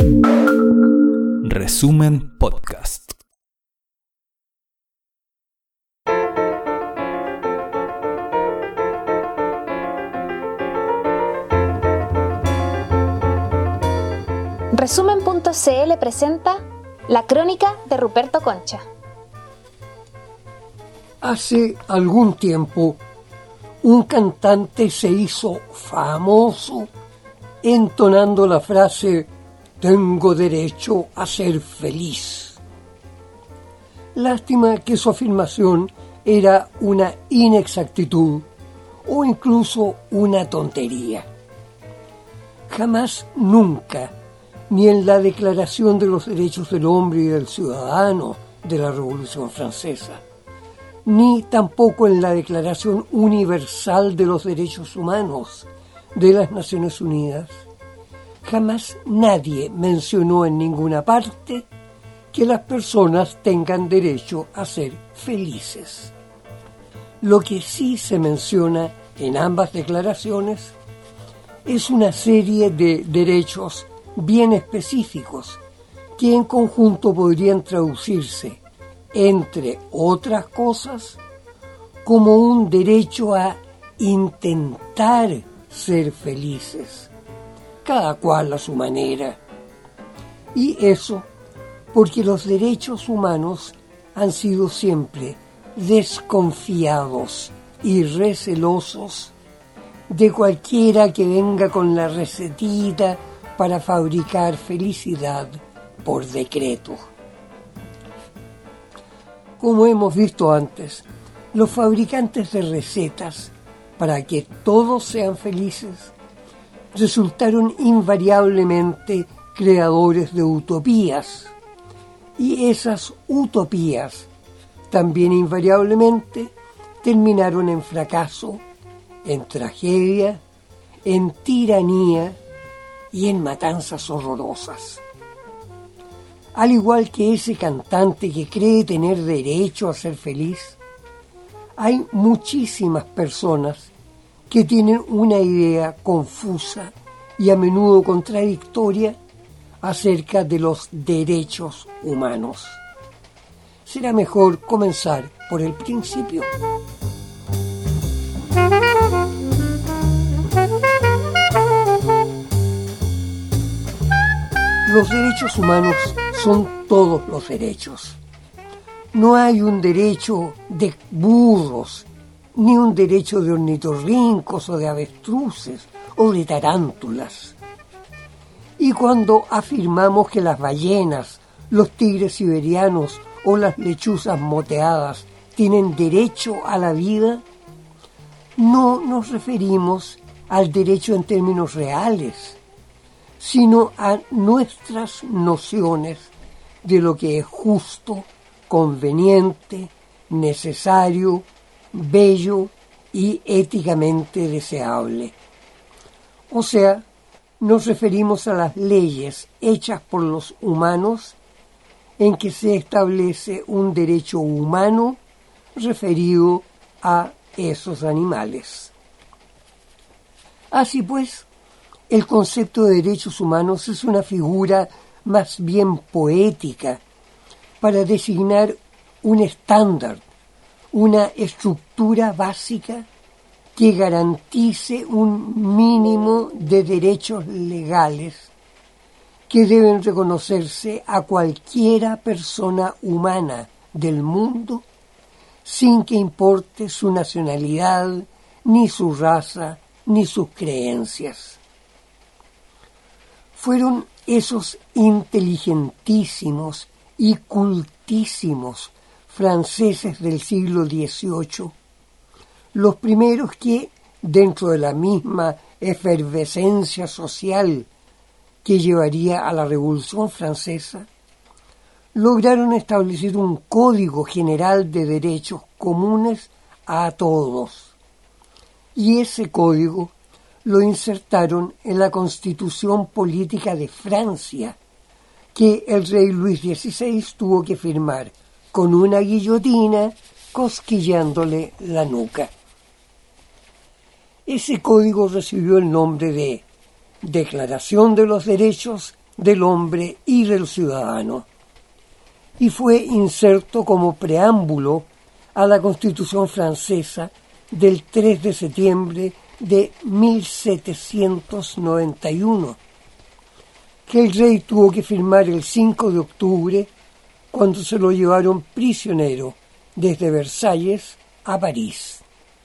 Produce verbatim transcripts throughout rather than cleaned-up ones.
Resumen Podcast. Resumen punto c l presenta La Crónica de Ruperto Concha. Hace algún tiempo, un cantante se hizo famoso entonando la frase «Tengo derecho a ser feliz». Lástima que su afirmación era una inexactitud o incluso una tontería. Jamás, nunca, ni en la Declaración de los Derechos del Hombre y del Ciudadano de la Revolución Francesa, ni tampoco en la Declaración Universal de los Derechos Humanos de las Naciones Unidas, jamás nadie mencionó en ninguna parte que las personas tengan derecho a ser felices. Lo que sí se menciona en ambas declaraciones es una serie de derechos bien específicos que en conjunto podrían traducirse, entre otras cosas, como un derecho a intentar ser felices, cada cual a su manera. Y eso porque los derechos humanos han sido siempre desconfiados y recelosos de cualquiera que venga con la recetita para fabricar felicidad por decreto. Como hemos visto antes, los fabricantes de recetas para que todos sean felices resultaron invariablemente creadores de utopías, y esas utopías también invariablemente terminaron en fracaso, en tragedia, en tiranía y en matanzas horrorosas. Al igual que ese cantante que cree tener derecho a ser feliz, hay muchísimas personas que tienen una idea confusa y a menudo contradictoria acerca de los derechos humanos. Será mejor comenzar por el principio. Los derechos humanos son todos los derechos. No hay un derecho de burros, ni un derecho de ornitorrincos o de avestruces o de tarántulas. Y cuando afirmamos que las ballenas, los tigres siberianos o las lechuzas moteadas tienen derecho a la vida, no nos referimos al derecho en términos reales, sino a nuestras nociones de lo que es justo, conveniente, necesario, bello y éticamente deseable. O sea, nos referimos a las leyes hechas por los humanos en que se establece un derecho humano referido a esos animales. Así pues, el concepto de derechos humanos es una figura más bien poética para designar un estándar, una estructura básica que garantice un mínimo de derechos legales que deben reconocerse a cualquiera persona humana del mundo sin que importe su nacionalidad, ni su raza, ni sus creencias. Fueron esos inteligentísimos y cultísimos franceses del siglo dieciocho los primeros que, dentro de la misma efervescencia social que llevaría a la Revolución Francesa, lograron establecer un código general de derechos comunes a todos. Y ese código lo insertaron en la Constitución Política de Francia, que el rey Luis dieciséis tuvo que firmar con una guillotina cosquillándole la nuca. Ese código recibió el nombre de Declaración de los Derechos del hombre y del ciudadano, y fue inserto como preámbulo a la Constitución francesa del tres de septiembre de mil setecientos noventa y uno, que el rey tuvo que firmar el cinco de octubre, cuando se lo llevaron prisionero desde Versalles a París.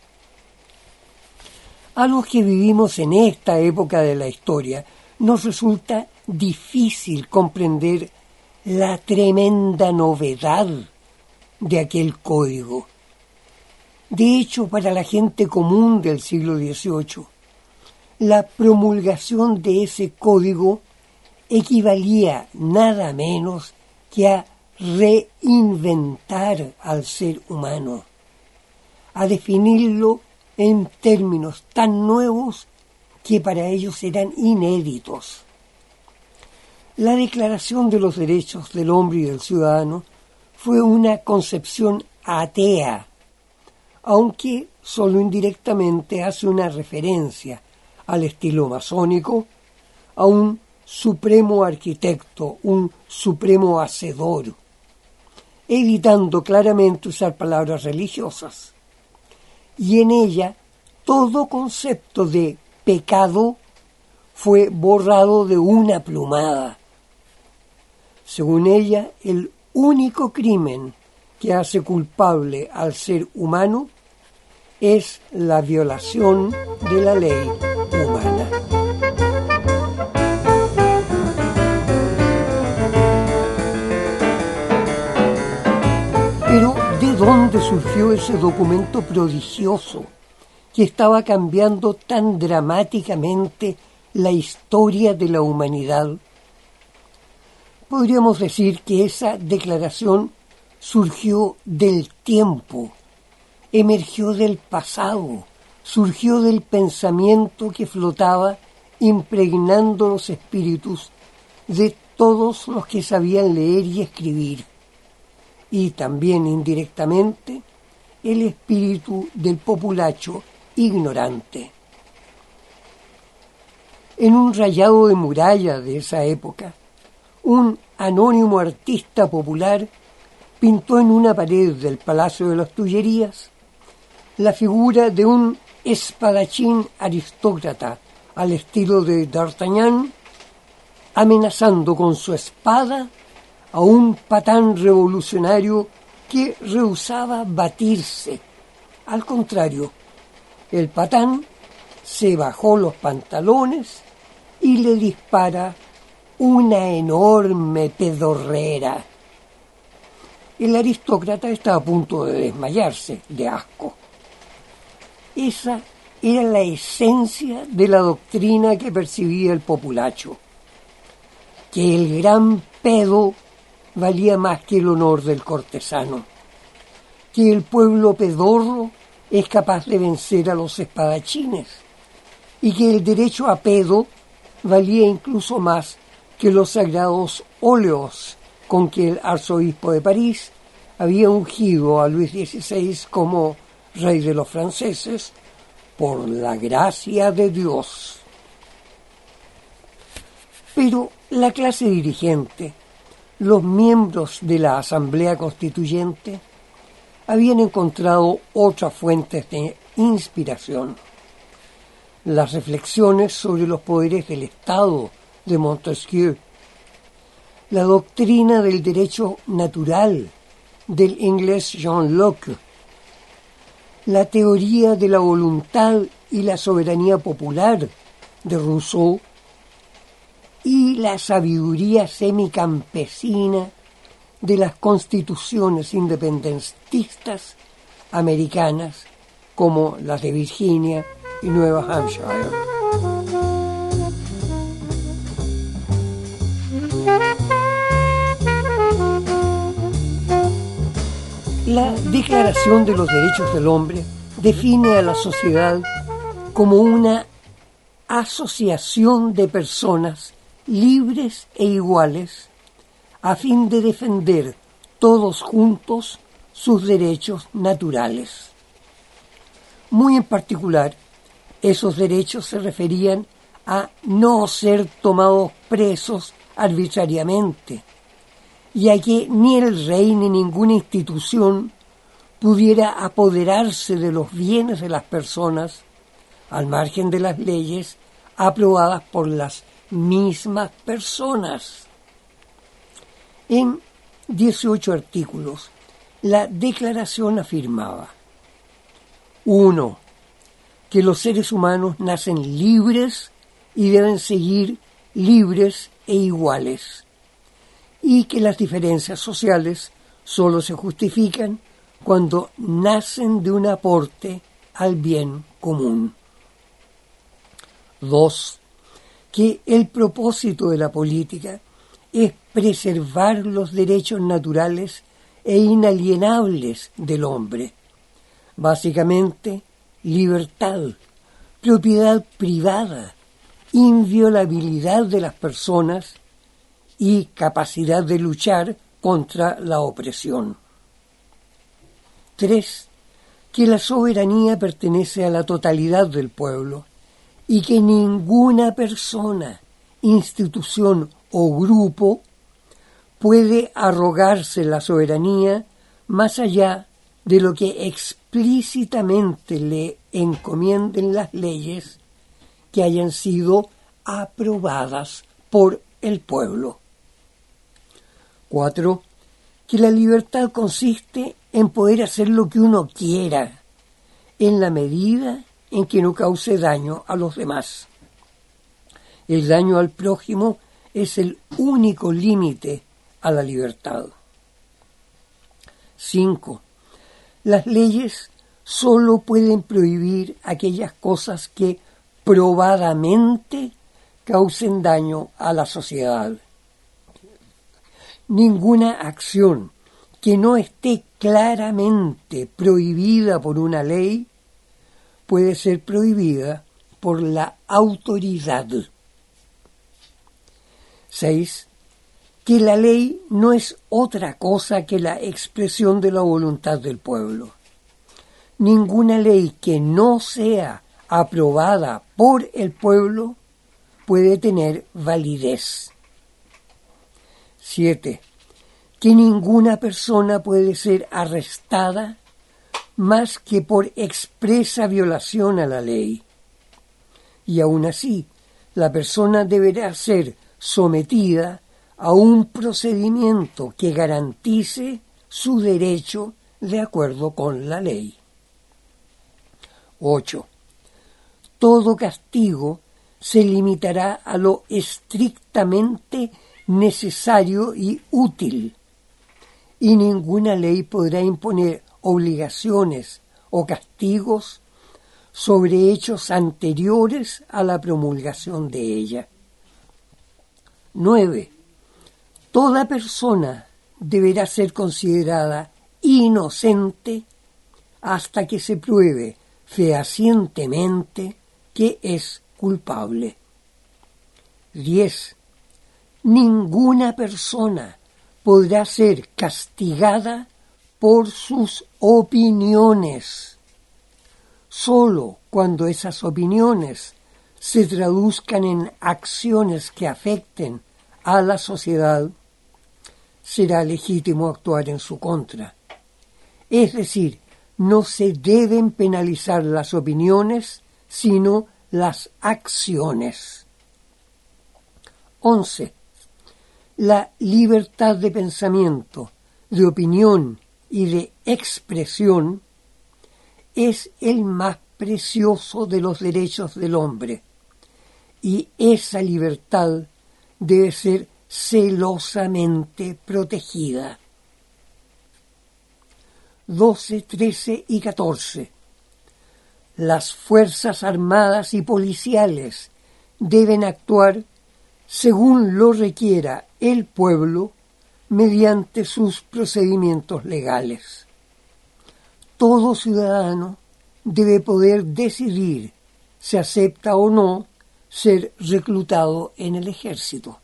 A los que vivimos en esta época de la historia, nos resulta difícil comprender la tremenda novedad de aquel código. De hecho, para la gente común del siglo dieciocho, la promulgación de ese código equivalía nada menos que a reinventar al ser humano, a definirlo en términos tan nuevos que para ellos eran inéditos. La Declaración de los Derechos del Hombre y del Ciudadano fue una concepción atea, aunque solo indirectamente hace una referencia al estilo masónico, a un supremo arquitecto, un supremo hacedor, evitando claramente usar palabras religiosas. Y en ella todo concepto de pecado fue borrado de una plumada. Según ella, el único crimen que hace culpable al ser humano es la violación de la ley humana. Pero, ¿de dónde surgió ese documento prodigioso que estaba cambiando tan dramáticamente la historia de la humanidad? Podríamos decir que esa declaración surgió del tiempo, emergió del pasado, surgió del pensamiento que flotaba impregnando los espíritus de todos los que sabían leer y escribir, y también indirectamente el espíritu del populacho ignorante. En un rayado de muralla de esa época, un anónimo artista popular pintó en una pared del Palacio de las Tullerías la figura de un espadachín aristócrata al estilo de D'Artagnan, amenazando con su espada a un patán revolucionario que rehusaba batirse. Al contrario, el patán se bajó los pantalones y le dispara una enorme pedorrera. El aristócrata está a punto de desmayarse de asco. Esa era la esencia de la doctrina que percibía el populacho, que el gran pedo valía más que el honor del cortesano, que el pueblo pedorro es capaz de vencer a los espadachines y que el derecho a pedo valía incluso más que los sagrados óleos con que el arzobispo de París había ungido a Luis dieciséis como rey de los franceses por la gracia de Dios. Pero la clase dirigente, los miembros de la Asamblea Constituyente, habían encontrado otras fuentes de inspiración. Las reflexiones sobre los poderes del Estado de Montesquieu, la doctrina del derecho natural del inglés John Locke, la teoría de la voluntad y la soberanía popular de Rousseau y la sabiduría semicampesina de las constituciones independentistas americanas como las de Virginia y Nueva Hampshire. La Declaración de los Derechos del Hombre define a la sociedad como una asociación de personas libres e iguales a fin de defender todos juntos sus derechos naturales. Muy en particular, esos derechos se referían a no ser tomados presos arbitrariamente, ya que ni el rey ni ninguna institución pudiera apoderarse de los bienes de las personas al margen de las leyes aprobadas por las mismas personas. En dieciocho artículos, la Declaración afirmaba: uno. Que los seres humanos nacen libres y deben seguir libres e iguales, y que las diferencias sociales solo se justifican cuando nacen de un aporte al bien común. Dos. Que el propósito de la política es preservar los derechos naturales e inalienables del hombre, básicamente libertad, propiedad privada, inviolabilidad de las personas y capacidad de luchar contra la opresión. Tres. Que la soberanía pertenece a la totalidad del pueblo y que ninguna persona, institución o grupo puede arrogarse la soberanía más allá de lo que explícitamente le encomienden las leyes que hayan sido aprobadas por el pueblo. Cuatro. Que la libertad consiste en poder hacer lo que uno quiera, en la medida en que no cause daño a los demás. El daño al prójimo es el único límite a la libertad. Cinco. Las leyes solo pueden prohibir aquellas cosas que probadamente causen daño a la sociedad. Ninguna acción que no esté claramente prohibida por una ley puede ser prohibida por la autoridad. Seis. Que la ley no es otra cosa que la expresión de la voluntad del pueblo. Ninguna ley que no sea aprobada por el pueblo puede tener validez. Siete. Que ninguna persona puede ser arrestada más que por expresa violación a la ley. Y aun así, la persona deberá ser sometida a un procedimiento que garantice su derecho de acuerdo con la ley. Ocho. Todo castigo se limitará a lo estrictamente necesario y útil, y ninguna ley podrá imponer obligaciones o castigos sobre hechos anteriores a la promulgación de ella. Nueve. Toda persona deberá ser considerada inocente hasta que se pruebe fehacientemente que es culpable. Diez. Ninguna persona podrá ser castigada por sus opiniones. Solo cuando esas opiniones se traduzcan en acciones que afecten a la sociedad, será legítimo actuar en su contra. Es decir, no se deben penalizar las opiniones, sino las acciones. Once. La libertad de pensamiento, de opinión y de expresión es el más precioso de los derechos del hombre, y esa libertad debe ser celosamente protegida. doce, trece y catorce. Las fuerzas armadas y policiales deben actuar según lo requiera el pueblo mediante sus procedimientos legales. Todo ciudadano debe poder decidir si acepta o no ser reclutado en el ejército.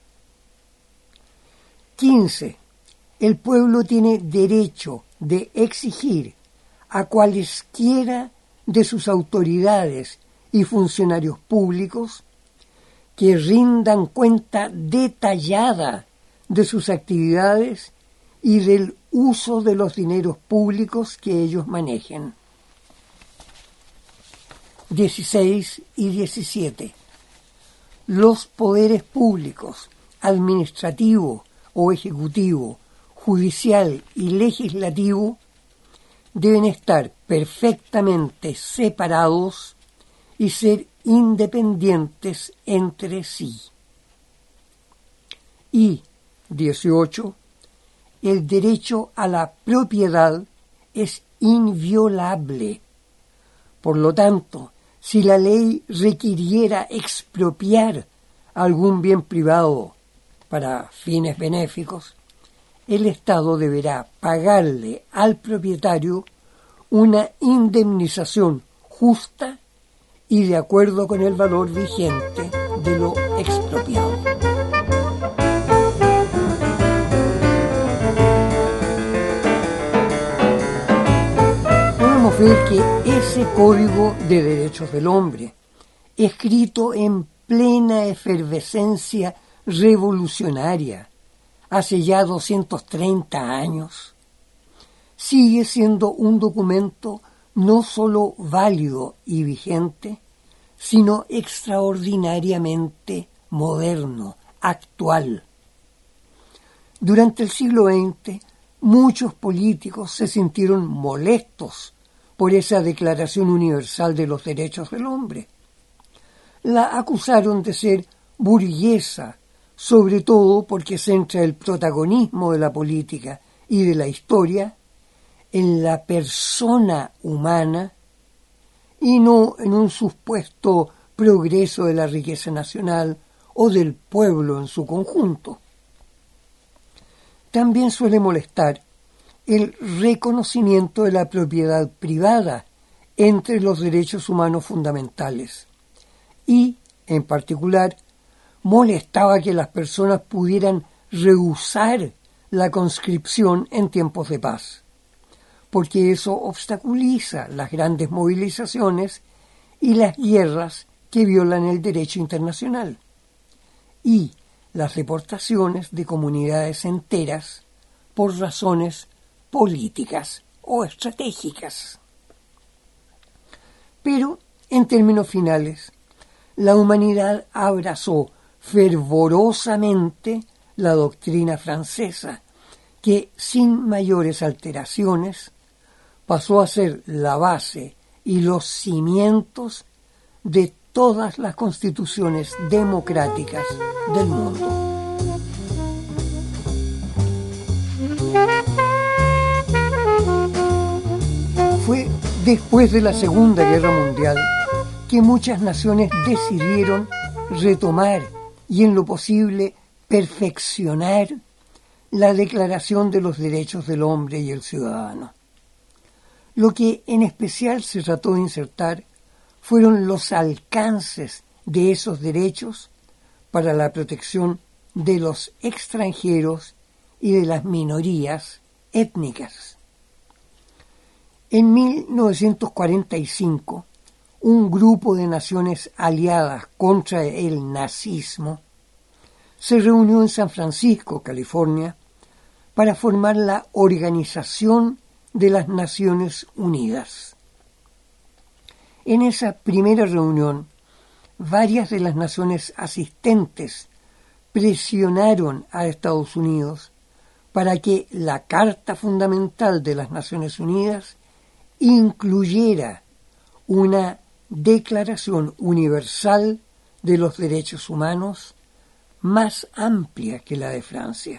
quince. El pueblo tiene derecho de exigir a cualesquiera de sus autoridades y funcionarios públicos que rindan cuenta detallada de sus actividades y del uso de los dineros públicos que ellos manejen. dieciséis y diecisiete. Los poderes públicos, administrativo o ejecutivo, judicial y legislativo, deben estar perfectamente separados y ser independientes entre sí. Y dieciocho. El derecho a la propiedad es inviolable. Por lo tanto, si la ley requiriera expropiar algún bien privado para fines benéficos, el Estado deberá pagarle al propietario una indemnización justa y de acuerdo con el valor vigente de lo expropiado. Podemos ver que ese Código de Derechos del Hombre, escrito en plena efervescencia revolucionaria, hace ya doscientos treinta años, sigue siendo un documento no solo válido y vigente, sino extraordinariamente moderno, actual. Durante el siglo veinte, muchos políticos se sintieron molestos por esa Declaración Universal de los Derechos del Hombre. La acusaron de ser burguesa, sobre todo porque centra el protagonismo de la política y de la historia en la persona humana y no en un supuesto progreso de la riqueza nacional o del pueblo en su conjunto. También suele molestar el reconocimiento de la propiedad privada entre los derechos humanos fundamentales y, en particular, molestaba que las personas pudieran rehusar la conscripción en tiempos de paz, porque eso obstaculiza las grandes movilizaciones y las guerras que violan el derecho internacional, y las deportaciones de comunidades enteras por razones políticas o estratégicas. Pero, en términos finales, la humanidad abrazó fervorosamente la doctrina francesa, que sin mayores alteraciones pasó a ser la base y los cimientos de todas las constituciones democráticas del mundo. Fue después de la Segunda Guerra Mundial que muchas naciones decidieron retomar y en lo posible perfeccionar la Declaración de los Derechos del Hombre y el Ciudadano. Lo que en especial se trató de insertar fueron los alcances de esos derechos para la protección de los extranjeros y de las minorías étnicas. En mil novecientos cuarenta y cinco, un grupo de naciones aliadas contra el nazismo se reunió en San Francisco, California, para formar la Organización de las Naciones Unidas. En esa primera reunión, varias de las naciones asistentes presionaron a Estados Unidos para que la Carta Fundamental de las Naciones Unidas incluyera una Declaración Universal de los Derechos Humanos más amplia que la de Francia.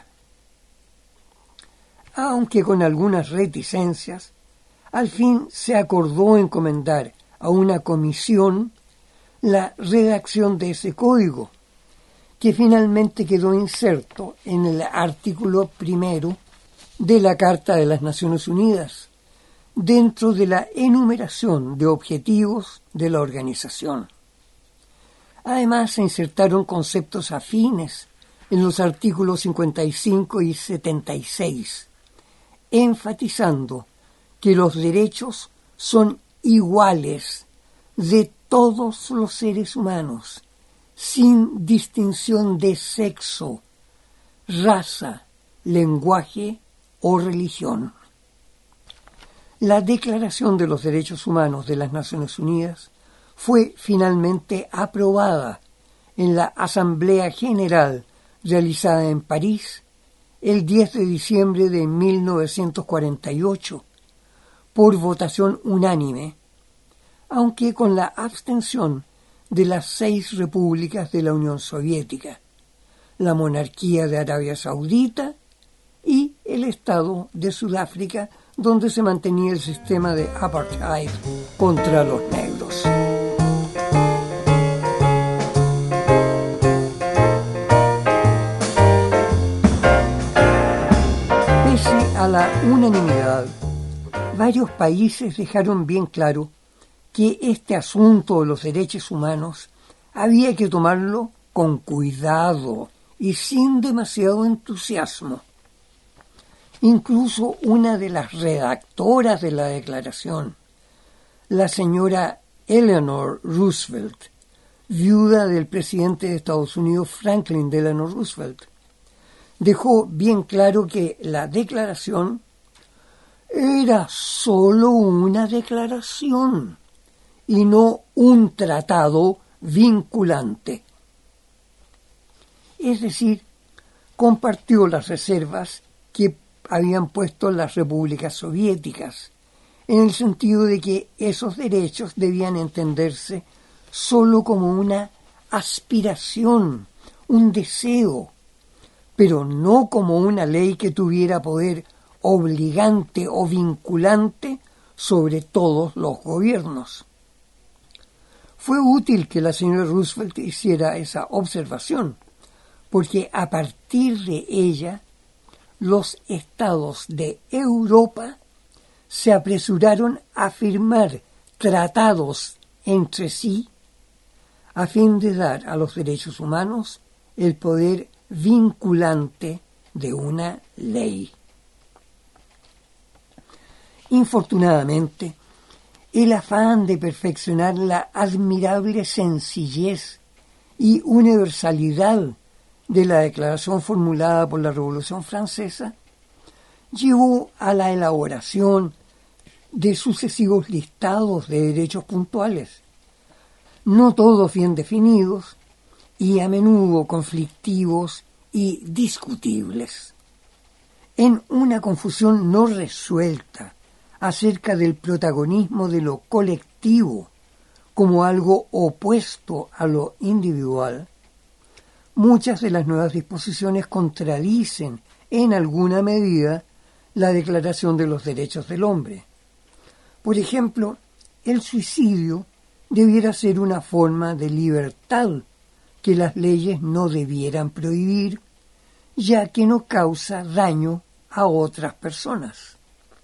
Aunque con algunas reticencias, al fin se acordó encomendar a una comisión la redacción de ese código, que finalmente quedó inserto en el artículo primero de la Carta de las Naciones Unidas, dentro de la enumeración de objetivos de la organización. Además, se insertaron conceptos afines en los artículos cincuenta y cinco y setenta y seis, enfatizando que los derechos son iguales de todos los seres humanos, sin distinción de sexo, raza, lenguaje o religión. La Declaración de los Derechos Humanos de las Naciones Unidas fue finalmente aprobada en la Asamblea General realizada en París el diez de diciembre de mil novecientos cuarenta y ocho por votación unánime, aunque con la abstención de las seis repúblicas de la Unión Soviética, la monarquía de Arabia Saudita y el Estado de Sudáfrica, donde se mantenía el sistema de apartheid contra los negros. Pese a la unanimidad, varios países dejaron bien claro que este asunto de los derechos humanos había que tomarlo con cuidado y sin demasiado entusiasmo. Incluso una de las redactoras de la declaración, la señora Eleanor Roosevelt, viuda del presidente de Estados Unidos Franklin Delano Roosevelt, dejó bien claro que la declaración era solo una declaración y no un tratado vinculante. Es decir, compartió las reservas que habían puesto las repúblicas soviéticas, en el sentido de que esos derechos debían entenderse solo como una aspiración, un deseo, pero no como una ley que tuviera poder obligante o vinculante sobre todos los gobiernos. Fue útil que la señora Roosevelt hiciera esa observación, porque a partir de ella, los estados de Europa se apresuraron a firmar tratados entre sí a fin de dar a los derechos humanos el poder vinculante de una ley. Infortunadamente, el afán de perfeccionar la admirable sencillez y universalidad de la declaración formulada por la Revolución Francesa llevó a la elaboración de sucesivos listados de derechos puntuales, no todos bien definidos y a menudo conflictivos y discutibles, en una confusión no resuelta acerca del protagonismo de lo colectivo como algo opuesto a lo individual. Muchas de las nuevas disposiciones contradicen en alguna medida la Declaración de los Derechos del Hombre. Por ejemplo, el suicidio debiera ser una forma de libertad que las leyes no debieran prohibir, ya que no causa daño a otras personas.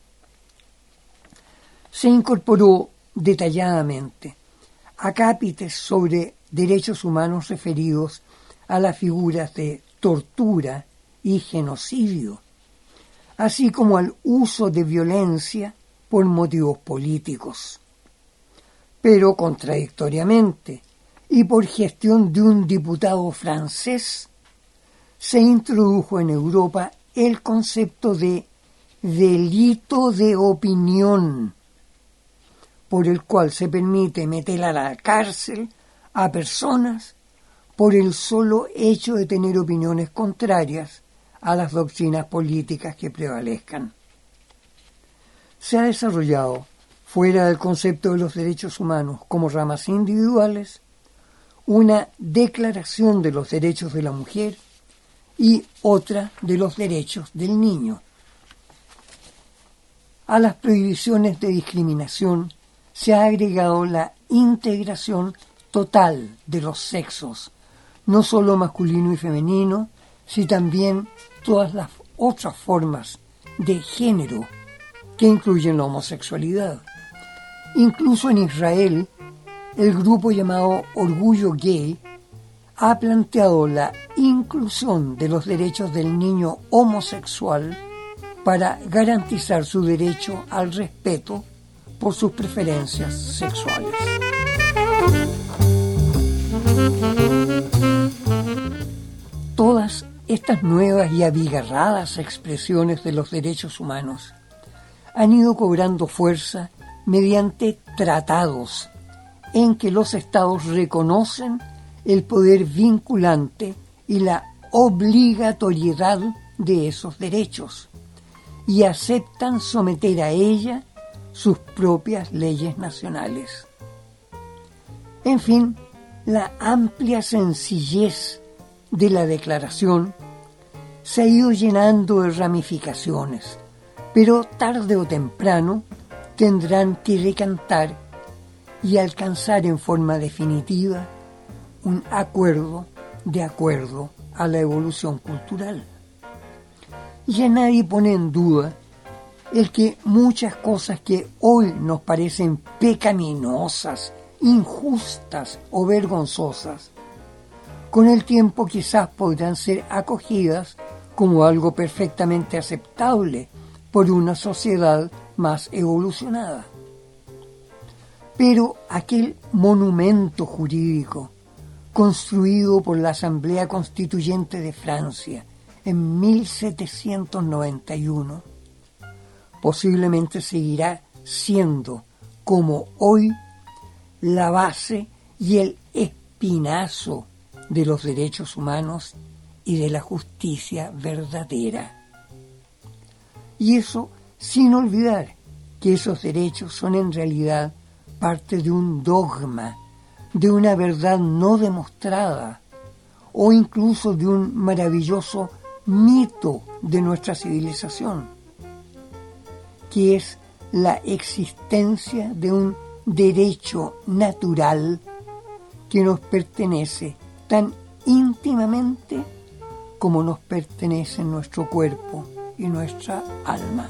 Se incorporó detalladamente acápites sobre derechos humanos referidos a las figuras de tortura y genocidio, así como al uso de violencia por motivos políticos. Pero contradictoriamente, y por gestión de un diputado francés, se introdujo en Europa el concepto de delito de opinión, por el cual se permite meter a la cárcel a personas por el solo hecho de tener opiniones contrarias a las doctrinas políticas que prevalezcan. Se ha desarrollado, fuera del concepto de los derechos humanos como ramas individuales, una declaración de los derechos de la mujer y otra de los derechos del niño. A las prohibiciones de discriminación se ha agregado la integración total de los sexos, no solo masculino y femenino, sino también todas las otras formas de género que incluyen la homosexualidad. Incluso en Israel, el grupo llamado Orgullo Gay ha planteado la inclusión de los derechos del niño homosexual para garantizar su derecho al respeto por sus preferencias sexuales. Todas estas nuevas y abigarradas expresiones de los derechos humanos han ido cobrando fuerza mediante tratados en que los estados reconocen el poder vinculante y la obligatoriedad de esos derechos y aceptan someter a ella sus propias leyes nacionales. En fin, la amplia sencillez de la declaración se ha ido llenando de ramificaciones, pero tarde o temprano tendrán que decantar y alcanzar en forma definitiva un acuerdo de acuerdo a la evolución cultural. Ya nadie pone en duda el que muchas cosas que hoy nos parecen pecaminosas, injustas o vergonzosas, con el tiempo quizás podrán ser acogidas como algo perfectamente aceptable por una sociedad más evolucionada. Pero aquel monumento jurídico construido por la Asamblea Constituyente de Francia en mil setecientos noventa y uno, posiblemente seguirá siendo, como hoy, la base y el espinazo de los derechos humanos y de la justicia verdadera. Y eso sin olvidar que esos derechos son en realidad parte de un dogma, de una verdad no demostrada, o incluso de un maravilloso mito de nuestra civilización, que es la existencia de un derecho natural que nos pertenece tan íntimamente como nos pertenece nuestro cuerpo y nuestra alma.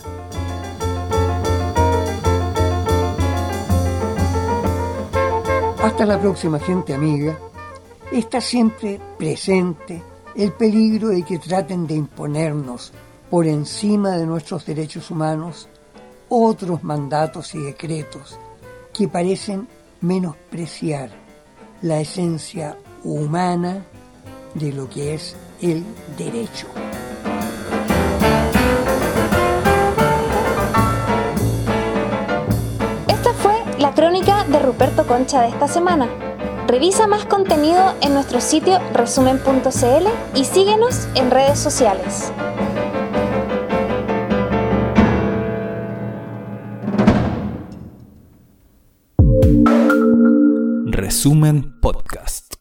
Hasta la próxima, gente amiga. Está siempre presente el peligro de que traten de imponernos por encima de nuestros derechos humanos otros mandatos y decretos que parecen menospreciar la esencia humana de lo que es el derecho. Esta fue la crónica de Ruperto Concha de esta semana. Revisa más contenido en nuestro sitio resumen punto c l y síguenos en redes sociales. Resumen Podcast.